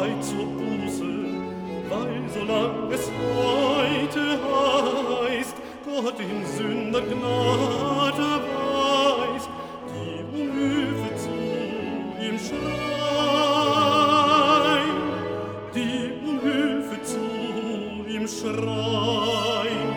Zeit zur Buße, weil solang es heute heißt, Gott den Sündern Gnade weist, die um Hilfe zu ihm schreien, die um Hilfe zu ihm schreien.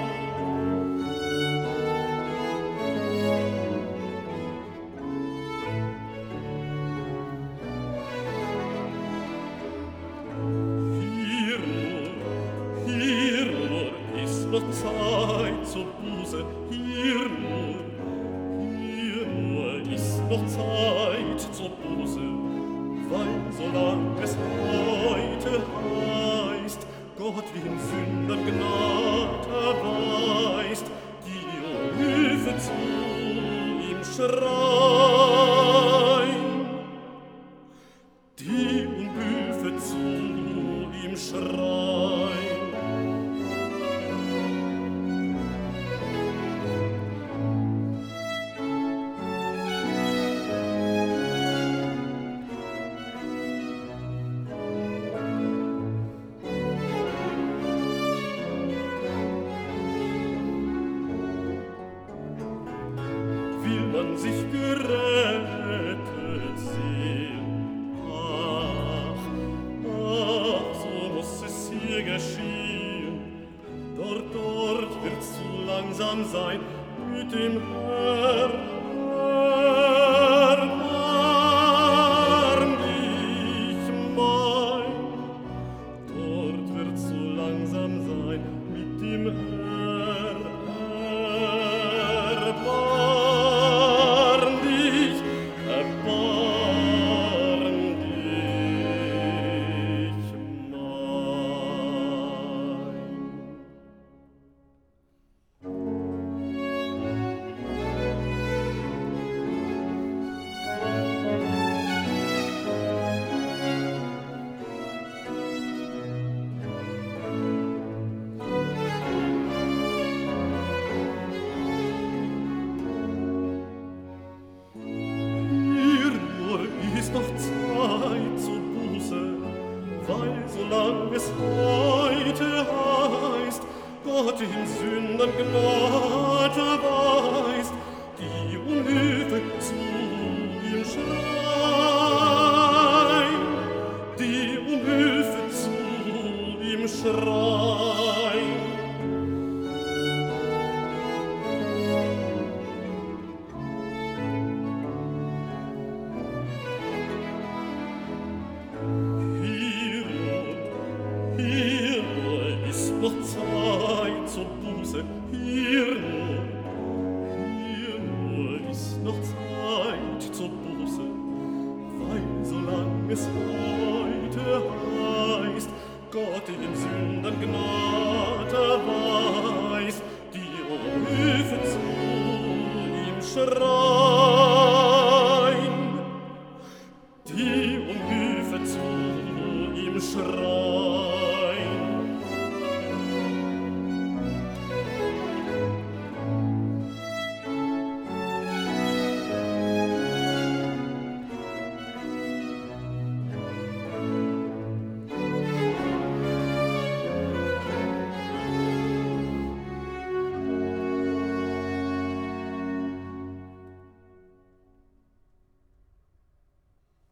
Noch Zeit zur Buße, hier nur ist noch Zeit zur Buße, weil solang es heute heißt, Gott den Sündern Gnade weist, die um Hilfe zu ihm schreien, die um Hilfe zu ihm schreien. Will man sich gerettet sehen, ach, so muss es hier geschehen. Dort wird's zu langsam sein mit dem Herrn. Erbarm dich mein, dort wird's zu langsam sein mit dem Herrn. Noch Zeit zur Buße, weil solang es heute heißt, Gott den Sündern Gnade weist, die um Hilfe zu ihm schreien, die um Hilfe zu ihm schreien. Noch Zeit zur Buße, hier nur ist noch Zeit zur Buße, weil solang es heute heißt, Gott den Sündern Gnade weist, die um Hilfe zu ihm schreien.